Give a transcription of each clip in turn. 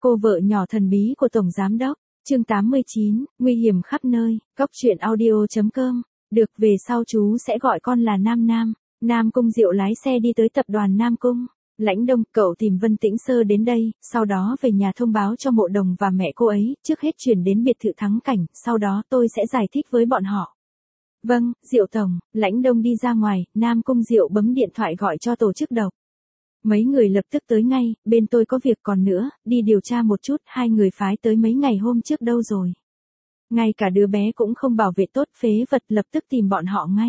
Cô vợ nhỏ thần bí của Tổng Giám Đốc, chương 89, nguy hiểm khắp nơi, Cóc truyện audio.com, được về sau chú sẽ gọi con là Nam Nam. Nam Cung Diệu lái xe đi tới tập đoàn Nam Cung. Lãnh Đông, cậu tìm Vân Tĩnh Sơ đến đây, sau đó về nhà thông báo cho Mộ Đồng và mẹ cô ấy, trước hết chuyển đến biệt thự Thắng Cảnh, sau đó tôi sẽ giải thích với bọn họ. Vâng, Diệu Tổng. Lãnh Đông đi ra ngoài, Nam Cung Diệu bấm điện thoại gọi cho tổ chức độc. Mấy người lập tức tới ngay, bên tôi có việc còn nữa, đi điều tra một chút, hai người phái tới mấy ngày hôm trước đâu rồi. Ngay cả đứa bé cũng không bảo vệ tốt, phế vật, lập tức tìm bọn họ ngay.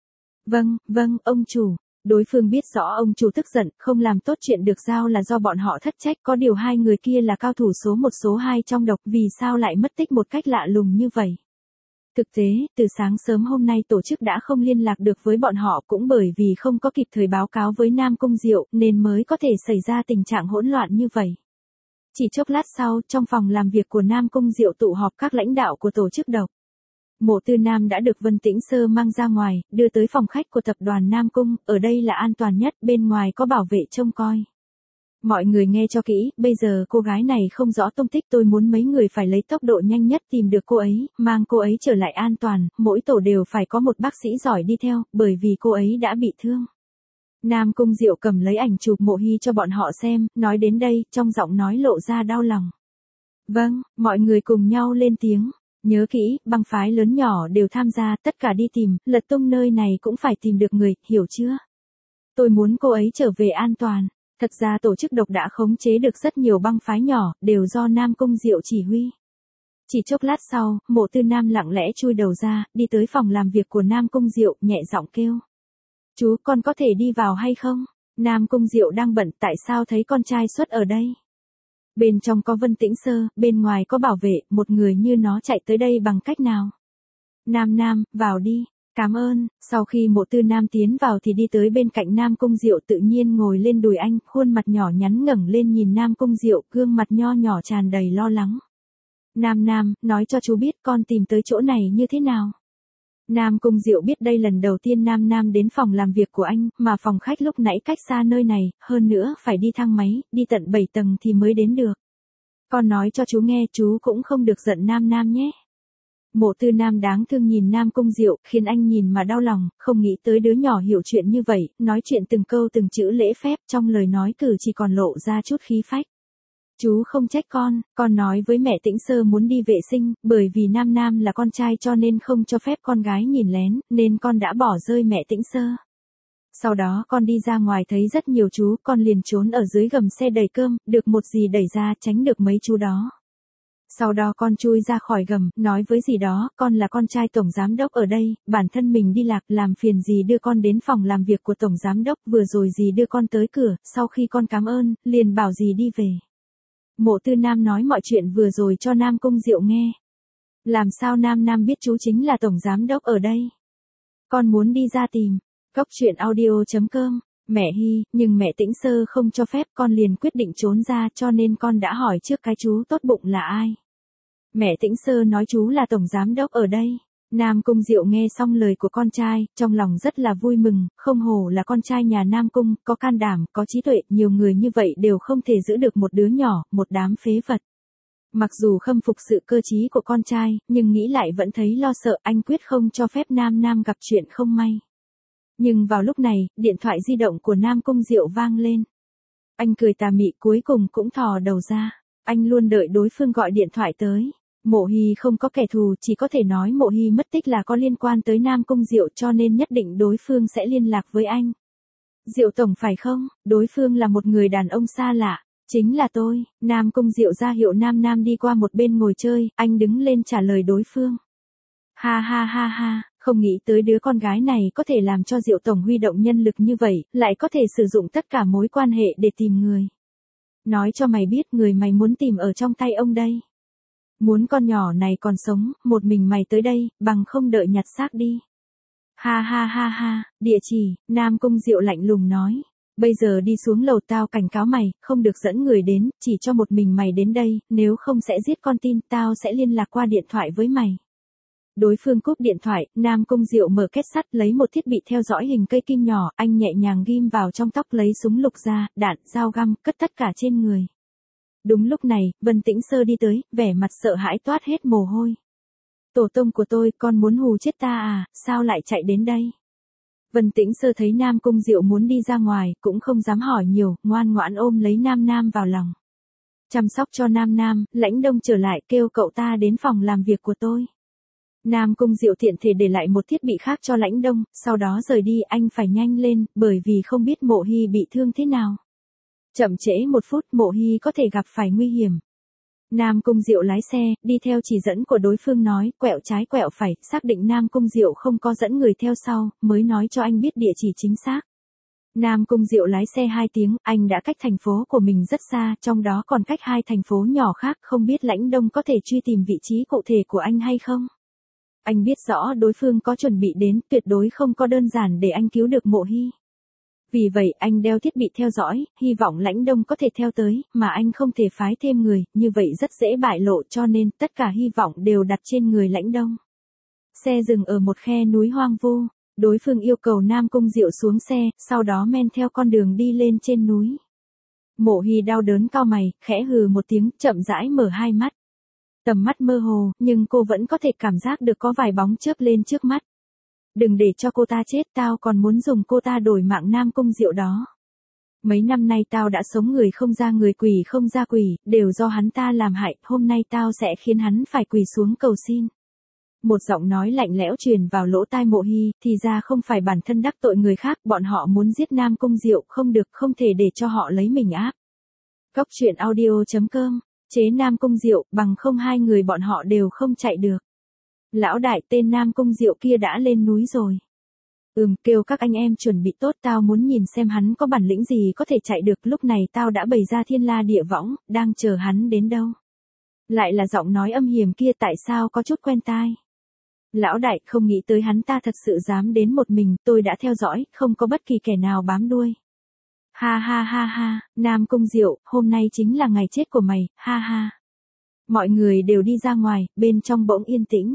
Vâng, ông chủ. Đối phương biết rõ ông chủ tức giận, không làm tốt chuyện được giao là do bọn họ thất trách, có điều hai người kia là cao thủ số 1 số 2 trong độc, vì sao lại mất tích một cách lạ lùng như vậy. Thực tế, từ sáng sớm hôm nay tổ chức đã không liên lạc được với bọn họ, cũng bởi vì không có kịp thời báo cáo với Nam Cung Diệu, nên mới có thể xảy ra tình trạng hỗn loạn như vậy. Chỉ chốc lát sau, trong phòng làm việc của Nam Cung Diệu tụ họp các lãnh đạo của tổ chức độc. Mộ Tư Nam đã được Vân Tĩnh Sơ mang ra ngoài, đưa tới phòng khách của tập đoàn Nam Cung, ở đây là an toàn nhất, bên ngoài có bảo vệ trông coi. Mọi người nghe cho kỹ, bây giờ cô gái này không rõ tung tích, tôi muốn mấy người phải lấy tốc độ nhanh nhất tìm được cô ấy, mang cô ấy trở lại an toàn, mỗi tổ đều phải có một bác sĩ giỏi đi theo, bởi vì cô ấy đã bị thương. Nam Cung Diệu cầm lấy ảnh chụp Mộ Hy cho bọn họ xem, nói đến đây, trong giọng nói lộ ra đau lòng. Vâng, mọi người cùng nhau lên tiếng. Nhớ kỹ, băng phái lớn nhỏ đều tham gia, tất cả đi tìm, lật tung nơi này cũng phải tìm được người, hiểu chưa? Tôi muốn cô ấy trở về an toàn. Thật ra tổ chức độc đã khống chế được rất nhiều băng phái nhỏ, đều do Nam Cung Diệu chỉ huy. Chỉ chốc lát sau, Mộ Tư Nam lặng lẽ chui đầu ra, đi tới phòng làm việc của Nam Cung Diệu, nhẹ giọng kêu. Chú, con có thể đi vào hay không? Nam Cung Diệu đang bận, tại sao thấy con trai xuất ở đây? Bên trong có Vân Tĩnh Sơ, bên ngoài có bảo vệ, một người như nó chạy tới đây bằng cách nào? Nam, vào đi. Cảm ơn. Sau khi Mộ Tư Nam tiến vào thì đi tới bên cạnh Nam Cung Diệu, tự nhiên ngồi lên đùi anh, khuôn mặt nhỏ nhắn ngẩng lên nhìn Nam Cung Diệu, gương mặt nho nhỏ tràn đầy lo lắng. Nam, nói cho chú biết con tìm tới chỗ này như thế nào? Nam Cung Diệu biết đây lần đầu tiên Nam đến phòng làm việc của anh, mà phòng khách lúc nãy cách xa nơi này, hơn nữa phải đi thang máy, đi tận 7 tầng thì mới đến được. Con nói cho chú nghe, chú cũng không được giận Nam nhé. Mộ Tư Nam đáng thương nhìn Nam Cung Diệu, khiến anh nhìn mà đau lòng, không nghĩ tới đứa nhỏ hiểu chuyện như vậy, nói chuyện từng câu từng chữ lễ phép, trong lời nói cử chỉ còn lộ ra chút khí phách. Chú không trách con nói với mẹ Tĩnh Sơ muốn đi vệ sinh, bởi vì Nam là con trai cho nên không cho phép con gái nhìn lén, nên con đã bỏ rơi mẹ Tĩnh Sơ. Sau đó con đi ra ngoài thấy rất nhiều chú, con liền trốn ở dưới gầm xe đầy cơm, được một dì đẩy ra tránh được mấy chú đó. Sau đó con chui ra khỏi gầm, nói với dì đó, con là con trai tổng giám đốc ở đây, bản thân mình đi lạc, làm phiền dì đưa con đến phòng làm việc của tổng giám đốc, vừa rồi dì đưa con tới cửa, sau khi con cảm ơn, liền bảo dì đi về. Mộ Tư Nam nói mọi chuyện vừa rồi cho Nam Cung Diệu nghe. Làm sao Nam biết chú chính là tổng giám đốc ở đây? Con muốn đi ra tìm. Cóc truyện audio.com. Mẹ Hy, nhưng mẹ Tĩnh Sơ không cho phép, con liền quyết định trốn ra, cho nên con đã hỏi trước cái chú tốt bụng là ai. Mẹ Tĩnh Sơ nói chú là tổng giám đốc ở đây. Nam Cung Diệu nghe xong lời của con trai, trong lòng rất là vui mừng, không hổ là con trai nhà Nam Cung, có can đảm, có trí tuệ, nhiều người như vậy đều không thể giữ được một đứa nhỏ, một đám phế vật. Mặc dù khâm phục sự cơ trí của con trai, nhưng nghĩ lại vẫn thấy lo sợ, anh quyết không cho phép Nam gặp chuyện không may. Nhưng vào lúc này, điện thoại di động của Nam Cung Diệu vang lên. Anh cười tà mị, cuối cùng cũng thò đầu ra. Anh luôn đợi đối phương gọi điện thoại tới. Mộ Hy không có kẻ thù, chỉ có thể nói Mộ Hy mất tích là có liên quan tới Nam Cung Diệu, cho nên nhất định đối phương sẽ liên lạc với anh. Diệu tổng phải không? Đối phương là một người đàn ông xa lạ. Chính là tôi. Nam Cung Diệu ra hiệu Nam đi qua một bên ngồi chơi, anh đứng lên trả lời đối phương. Ha, không nghĩ tới đứa con gái này có thể làm cho Diệu tổng huy động nhân lực như vậy, lại có thể sử dụng tất cả mối quan hệ để tìm người. Nói cho mày biết người mày muốn tìm ở trong tay ông đây. Muốn con nhỏ này còn sống, một mình mày tới đây, bằng không đợi nhặt xác đi. Ha, địa chỉ, Nam Cung Diệu lạnh lùng nói. Bây giờ đi xuống lầu, tao cảnh cáo mày, không được dẫn người đến, chỉ cho một mình mày đến đây, nếu không sẽ giết con tin, tao sẽ liên lạc qua điện thoại với mày. Đối phương cúp điện thoại, Nam Cung Diệu mở két sắt, lấy một thiết bị theo dõi hình cây kim nhỏ, anh nhẹ nhàng ghim vào trong tóc, lấy súng lục ra, đạn, dao găm, cất tất cả trên người. Đúng lúc này, Vân Tĩnh Sơ đi tới, vẻ mặt sợ hãi toát hết mồ hôi. Tổ tông của tôi, con muốn hù chết ta à, sao lại chạy đến đây? Vân Tĩnh Sơ thấy Nam Cung Diệu muốn đi ra ngoài, cũng không dám hỏi nhiều, ngoan ngoãn ôm lấy Nam Nam vào lòng. Chăm sóc cho Nam Nam, Lãnh Đông trở lại kêu cậu ta đến phòng làm việc của tôi. Nam Cung Diệu tiện thể để lại một thiết bị khác cho Lãnh Đông, sau đó rời đi, anh phải nhanh lên, bởi vì không biết Mộ Hy bị thương thế nào. Chậm trễ 1 phút, Mộ Hy có thể gặp phải nguy hiểm. Nam Cung Diệu lái xe, đi theo chỉ dẫn của đối phương nói, quẹo trái quẹo phải, xác định Nam Cung Diệu không có dẫn người theo sau, mới nói cho anh biết địa chỉ chính xác. Nam Cung Diệu lái xe 2 tiếng, anh đã cách thành phố của mình rất xa, trong đó còn cách 2 thành phố nhỏ khác, không biết Lãnh Đông có thể truy tìm vị trí cụ thể của anh hay không. Anh biết rõ đối phương có chuẩn bị đến, tuyệt đối không có đơn giản để anh cứu được Mộ Hy. Vì vậy anh đeo thiết bị theo dõi, hy vọng Lãnh Đông có thể theo tới, mà anh không thể phái thêm người, như vậy rất dễ bại lộ, cho nên tất cả hy vọng đều đặt trên người Lãnh Đông. Xe dừng ở một khe núi hoang vu, đối phương yêu cầu Nam Cung Diệu xuống xe, sau đó men theo con đường đi lên trên núi. Mộ Hy đau đớn cau mày, khẽ hừ một tiếng, chậm rãi mở 2 mắt. Tầm mắt mơ hồ, nhưng cô vẫn có thể cảm giác được có vài bóng chớp lên trước mắt. Đừng để cho cô ta chết, tao còn muốn dùng cô ta đổi mạng Nam Cung Diệu đó. Mấy năm nay tao đã sống người không ra người quỷ không ra quỷ, đều do hắn ta làm hại, hôm nay tao sẽ khiến hắn phải quỳ xuống cầu xin. Một giọng nói lạnh lẽo truyền vào lỗ tai Mộ Hy, thì ra không phải bản thân đắc tội người khác, bọn họ muốn giết Nam Cung Diệu, không được, không thể để cho họ lấy mình áp. Cóc truyện audio.com, chế Nam Cung Diệu, bằng không 2 người bọn họ đều không chạy được. Lão đại, tên Nam Cung Diệu kia đã lên núi rồi. Kêu các anh em chuẩn bị tốt, tao muốn nhìn xem hắn có bản lĩnh gì có thể chạy được, lúc này tao đã bày ra thiên la địa võng, đang chờ hắn đến đâu. Lại là giọng nói âm hiểm kia, tại sao có chút quen tai. Lão đại, không nghĩ tới hắn ta thật sự dám đến một mình, tôi đã theo dõi, không có bất kỳ kẻ nào bám đuôi. Ha ha ha ha, Nam Cung Diệu, hôm nay chính là ngày chết của mày, ha ha. Mọi người đều đi ra ngoài, bên trong bỗng yên tĩnh.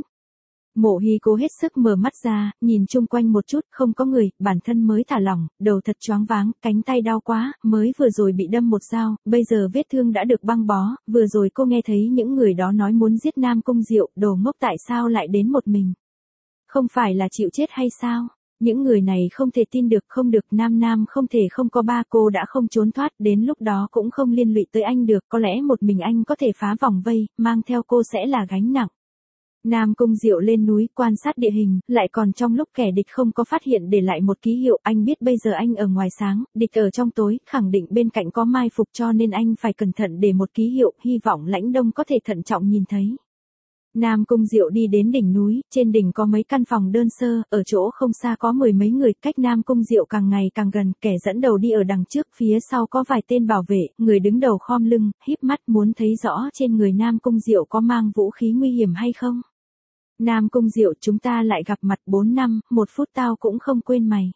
Mộ Hy cố hết sức mở mắt ra, nhìn chung quanh một chút, không có người, bản thân mới thả lỏng, đầu thật choáng váng, cánh tay đau quá, mới vừa rồi bị đâm một dao, bây giờ vết thương đã được băng bó, vừa rồi cô nghe thấy những người đó nói muốn giết Nam Cung Diệu, đồ ngốc, tại sao lại đến một mình? Không phải là chịu chết hay sao? Những người này không thể tin được, không được, Nam Nam không thể không có ba, cô đã không trốn thoát, đến lúc đó cũng không liên lụy tới anh được, có lẽ một mình anh có thể phá vòng vây, mang theo cô sẽ là gánh nặng. Nam Cung Diệu lên núi quan sát địa hình, lại còn trong lúc kẻ địch không có phát hiện để lại một ký hiệu, anh biết bây giờ anh ở ngoài sáng, địch ở trong tối, khẳng định bên cạnh có mai phục, cho nên anh phải cẩn thận để một ký hiệu, hy vọng Lãnh Đông có thể thận trọng nhìn thấy. Nam Cung Diệu đi đến đỉnh núi, trên đỉnh có mấy căn phòng đơn sơ, ở chỗ không xa có 10 mấy người, cách Nam Cung Diệu càng ngày càng gần, kẻ dẫn đầu đi ở đằng trước, phía sau có vài tên bảo vệ, người đứng đầu khom lưng, híp mắt muốn thấy rõ trên người Nam Cung Diệu có mang vũ khí nguy hiểm hay không. Nam Cung Diệu, chúng ta lại gặp mặt 4 năm, 1 phút tao cũng không quên mày.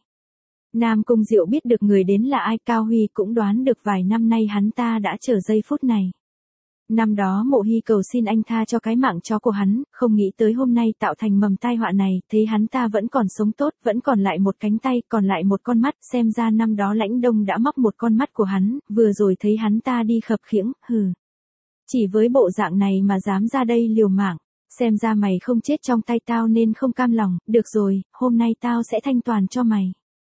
Nam Cung Diệu biết được người đến là ai, Cao Huy cũng đoán được vài năm nay hắn ta đã chờ giây phút này. Năm đó Mộ Hy cầu xin anh tha cho cái mạng chó của hắn, không nghĩ tới hôm nay tạo thành mầm tai họa này, thấy hắn ta vẫn còn sống tốt, vẫn còn lại một cánh tay, còn lại một con mắt, xem ra năm đó Lãnh Đông đã móc một con mắt của hắn, vừa rồi thấy hắn ta đi khập khiễng, hừ. Chỉ với bộ dạng này mà dám ra đây liều mạng. Xem ra mày không chết trong tay tao nên không cam lòng, được rồi, hôm nay tao sẽ thanh toàn cho mày.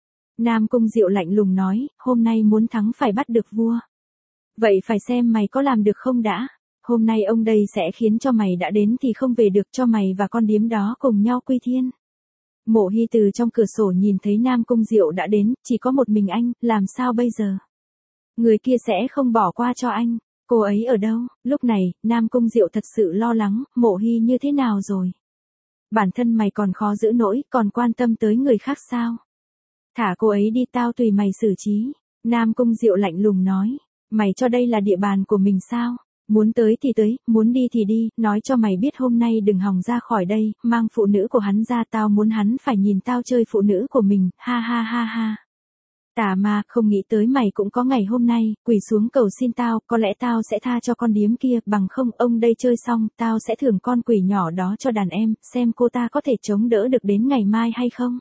Nam Cung Diệu lạnh lùng nói, hôm nay muốn thắng phải bắt được vua. Vậy phải xem mày có làm được không đã. Hôm nay ông đây sẽ khiến cho mày đã đến thì không về được, cho mày và con điếm đó cùng nhau quy thiên. Mộ Hy từ trong cửa sổ nhìn thấy Nam Cung Diệu đã đến, chỉ có một mình anh, làm sao bây giờ? Người kia sẽ không bỏ qua cho anh. Cô ấy ở đâu? Lúc này, Nam Cung Diệu thật sự lo lắng, Mộ Hy như thế nào rồi? Bản thân mày còn khó giữ nổi, còn quan tâm tới người khác sao? Thả cô ấy đi, tao tùy mày xử trí. Nam Cung Diệu lạnh lùng nói, mày cho đây là địa bàn của mình sao? Muốn tới thì tới, muốn đi thì đi, nói cho mày biết hôm nay đừng hòng ra khỏi đây, mang phụ nữ của hắn ra, tao muốn hắn phải nhìn tao chơi phụ nữ của mình, ha ha ha ha. Tà ma, không nghĩ tới mày cũng có ngày hôm nay, quỳ xuống cầu xin tao, có lẽ tao sẽ tha cho con điếm kia, bằng không ông đây chơi xong, tao sẽ thưởng con quỷ nhỏ đó cho đàn em, xem cô ta có thể chống đỡ được đến ngày mai hay không.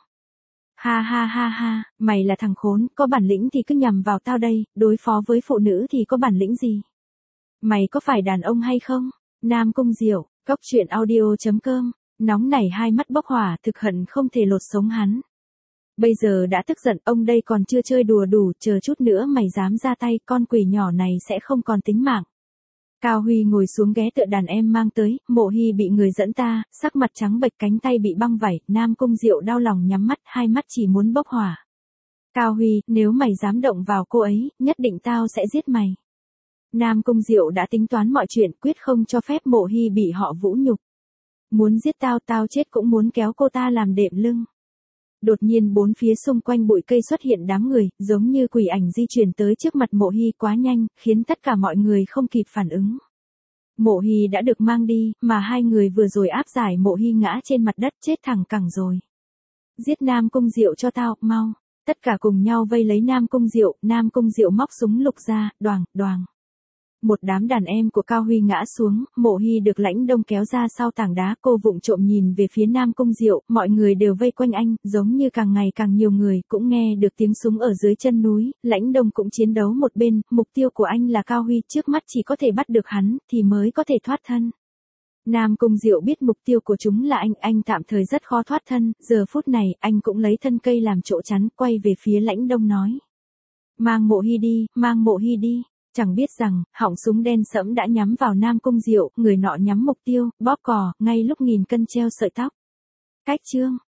Ha ha ha ha, mày là thằng khốn, có bản lĩnh thì cứ nhằm vào tao đây, đối phó với phụ nữ thì có bản lĩnh gì. Mày có phải đàn ông hay không? Nam Cung Diệu, Cốc truyện audio.com, nóng nảy hai mắt bốc hỏa thực hận không thể lột sống hắn. Bây giờ đã tức giận, ông đây còn chưa chơi đùa đủ, chờ chút nữa mày dám ra tay, con quỷ nhỏ này sẽ không còn tính mạng. Cao Huy ngồi xuống ghé tựa đàn em mang tới, Mộ Hy bị người dẫn ta, sắc mặt trắng bệch, cánh tay bị băng vảy, Nam Cung Diệu đau lòng nhắm mắt, hai mắt chỉ muốn bốc hỏa. Cao Huy, nếu mày dám động vào cô ấy, nhất định tao sẽ giết mày. Nam Cung Diệu đã tính toán mọi chuyện, quyết không cho phép Mộ Hy bị họ vũ nhục. Muốn giết tao, tao chết cũng muốn kéo cô ta làm đệm lưng. Đột nhiên bốn phía xung quanh bụi cây xuất hiện đám người, giống như quỷ ảnh di chuyển tới trước mặt Mộ Hy quá nhanh, khiến tất cả mọi người không kịp phản ứng. Mộ Hy đã được mang đi, mà hai người vừa rồi áp giải Mộ Hy ngã trên mặt đất chết thẳng cẳng rồi. Giết Nam Cung Diệu cho tao, mau. Tất cả cùng nhau vây lấy Nam Cung Diệu, Nam Cung Diệu móc súng lục ra, đoàng, đoàng. Một đám đàn em của Cao Huy ngã xuống, Mộ Hy được Lãnh Đông kéo ra sau tảng đá, cô vụng trộm nhìn về phía Nam Cung Diệu, mọi người đều vây quanh anh, giống như càng ngày càng nhiều người, cũng nghe được tiếng súng ở dưới chân núi, Lãnh Đông cũng chiến đấu một bên, mục tiêu của anh là Cao Huy, trước mắt chỉ có thể bắt được hắn, thì mới có thể thoát thân. Nam Cung Diệu biết mục tiêu của chúng là anh tạm thời rất khó thoát thân, giờ phút này, anh cũng lấy thân cây làm chỗ chắn, quay về phía Lãnh Đông nói. Mang Mộ Hy đi, mang Mộ Hy đi. Chẳng biết rằng, họng súng đen sẫm đã nhắm vào Nam Cung Diệu, người nọ nhắm mục tiêu, bóp cò, ngay lúc nghìn cân treo sợi tóc. Cách chương.